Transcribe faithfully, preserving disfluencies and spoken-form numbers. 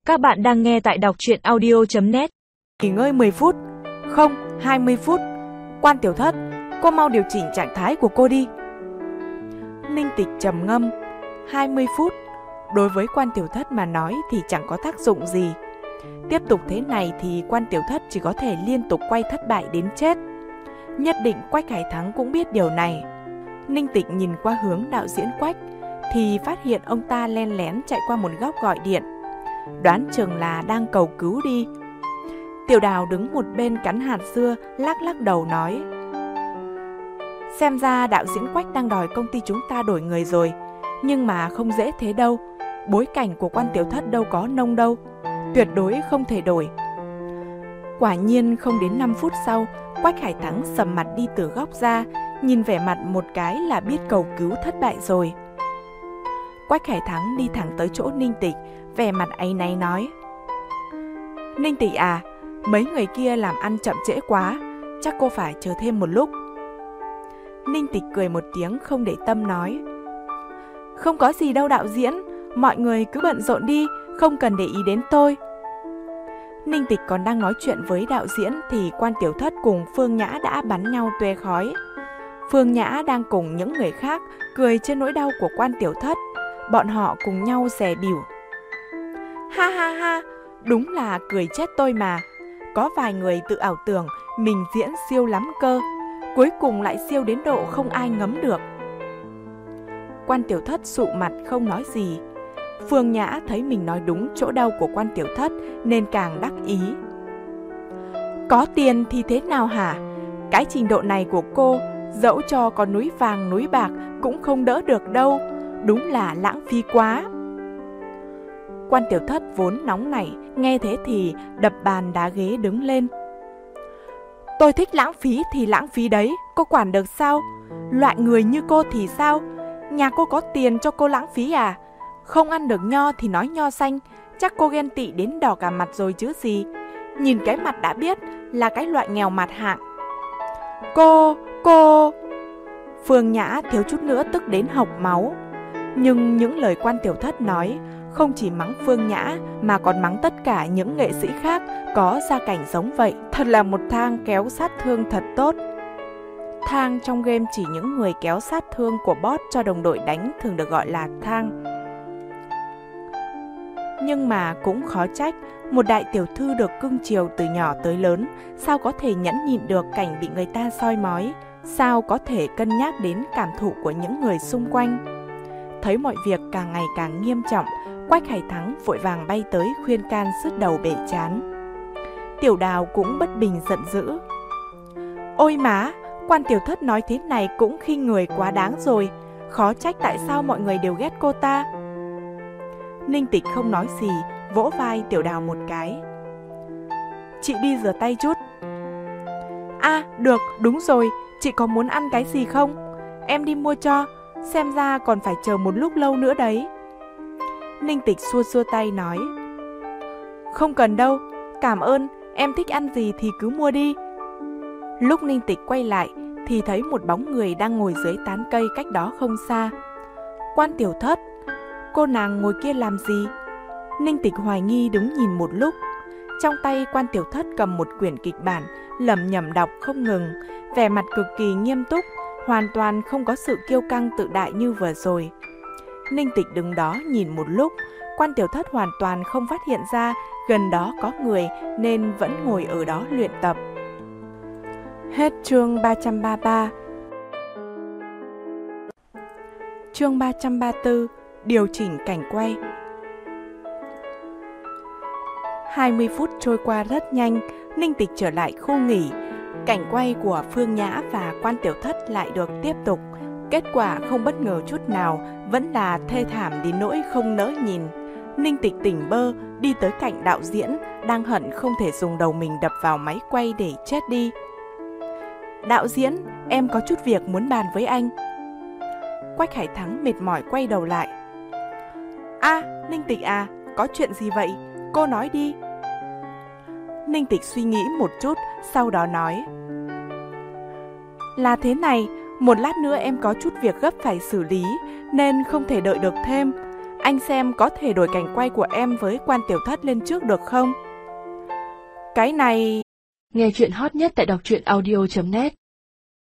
Các bạn đang nghe tại đọc truyện audio chấm net. Nghỉ ngơi mười phút, không, hai mươi phút. Quan Tiểu Thất, cô mau điều chỉnh trạng thái của cô đi. Ninh Tịch trầm ngâm. hai mươi phút, đối với Quan Tiểu Thất mà nói thì chẳng có tác dụng gì. Tiếp tục thế này thì Quan Tiểu Thất chỉ có thể liên tục quay thất bại đến chết. Nhất định Quách Hải Thắng cũng biết điều này. Ninh Tịch nhìn qua hướng đạo diễn Quách thì phát hiện ông ta len lén chạy qua một góc gọi điện. Đoán chừng là đang cầu cứu đi. Tiểu Đào đứng một bên cắn hạt dưa, lắc lắc đầu nói: xem ra đạo diễn Quách đang đòi công ty chúng ta đổi người rồi. Nhưng mà không dễ thế đâu. Bối cảnh của Quan Tiểu Thất đâu có nông đâu. Tuyệt đối không thể đổi. Quả nhiên không đến năm phút sau, Quách Hải Thắng sầm mặt đi từ góc ra, nhìn vẻ mặt một cái là biết cầu cứu thất bại rồi. Quách Hải Thắng đi thẳng tới chỗ Ninh Tịch, vẻ mặt áy náy nói: Ninh Tịch à, mấy người kia làm ăn chậm trễ quá, chắc cô phải chờ thêm một lúc. Ninh Tịch cười một tiếng không để tâm nói: không có gì đâu đạo diễn, mọi người cứ bận rộn đi, không cần để ý đến tôi. Ninh Tịch còn đang nói chuyện với đạo diễn thì Quan Tiểu Thất cùng Phương Nhã đã bắn nhau tuê khói. Phương Nhã đang cùng những người khác cười trên nỗi đau của Quan Tiểu Thất. Bọn họ cùng nhau dè bỉu: ha ha ha, đúng là cười chết tôi mà. Có vài người tự ảo tưởng mình diễn siêu lắm cơ, cuối cùng lại siêu đến độ không ai ngấm được. Quan Tiểu Thất sụ mặt không nói gì. Phương Nhã thấy mình nói đúng chỗ đau của Quan Tiểu Thất nên càng đắc ý. Có tiền thì thế nào hả? Cái trình độ này của cô, dẫu cho có núi vàng núi bạc cũng không đỡ được đâu. Đúng là lãng phí quá. Quan Tiểu Thất vốn nóng nảy, nghe thế thì đập bàn đá ghế đứng lên. Tôi thích lãng phí thì lãng phí đấy, cô quản được sao? Loại người như cô thì sao? Nhà cô có tiền cho cô lãng phí à? Không ăn được nho thì nói nho xanh, chắc cô ghen tị đến đỏ cả mặt rồi chứ gì. Nhìn cái mặt đã biết là cái loại nghèo mặt hạng. Cô, cô... Phương Nhã thiếu chút nữa tức đến hộc máu. Nhưng những lời Quan Tiểu Thất nói không chỉ mắng Phương Nhã mà còn mắng tất cả những nghệ sĩ khác có gia cảnh giống vậy. Thật là một thang kéo sát thương thật tốt. Thang trong game chỉ những người kéo sát thương của bot cho đồng đội đánh thường được gọi là thang. Nhưng mà cũng khó trách, một đại tiểu thư được cưng chiều từ nhỏ tới lớn, sao có thể nhẫn nhịn được cảnh bị người ta soi mói, sao có thể cân nhắc đến cảm thụ của những người xung quanh. Thấy mọi việc càng ngày càng nghiêm trọng, Quách Hải Thắng vội vàng bay tới khuyên can sứt đầu bể chán. Tiểu Đào cũng bất bình giận dữ. Ôi má, Quan Tiểu Thất nói thế này cũng khinh người quá đáng rồi, khó trách tại sao mọi người đều ghét cô ta. Ninh Tịch không nói gì, vỗ vai Tiểu Đào một cái. Chị đi rửa tay chút. À, được, đúng rồi, chị có muốn ăn cái gì không? Em đi mua cho, xem ra còn phải chờ một lúc lâu nữa đấy. Ninh Tịch xua xua tay nói: không cần đâu, cảm ơn, em thích ăn gì thì cứ mua đi. Lúc Ninh Tịch quay lại thì thấy một bóng người đang ngồi dưới tán cây cách đó không xa. Quan Tiểu Thất, cô nàng ngồi kia làm gì? Ninh Tịch hoài nghi đứng nhìn một lúc. Trong tay Quan Tiểu Thất cầm một quyển kịch bản, lẩm nhẩm đọc không ngừng, vẻ mặt cực kỳ nghiêm túc, hoàn toàn không có sự kiêu căng tự đại như vừa rồi. Ninh Tịch đứng đó nhìn một lúc, Quan Tiểu Thất hoàn toàn không phát hiện ra gần đó có người nên vẫn ngồi ở đó luyện tập. Hết chương ba trăm ba mươi ba. Chương ba trăm ba mươi tư. Điều chỉnh cảnh quay. hai mươi phút trôi qua rất nhanh, Ninh Tịch trở lại khu nghỉ. Cảnh quay của Phương Nhã và Quan Tiểu Thất lại được tiếp tục. Kết quả không bất ngờ chút nào, vẫn là thê thảm đến nỗi không nỡ nhìn. Ninh Tịch tỉnh bơ, đi tới cạnh đạo diễn, đang hận không thể dùng đầu mình đập vào máy quay để chết đi. Đạo diễn, em có chút việc muốn bàn với anh. Quách Hải Thắng mệt mỏi quay đầu lại. À, Ninh Tịch à, có chuyện gì vậy? Cô nói đi. Ninh Tịch suy nghĩ một chút, sau đó nói: là thế này, một lát nữa em có chút việc gấp phải xử lý, nên không thể đợi được thêm. Anh xem có thể đổi cảnh quay của em với quan tiểu thất lên trước được không? Cái này... Nghe chuyện hot nhất tại đọc truyện audio chấm net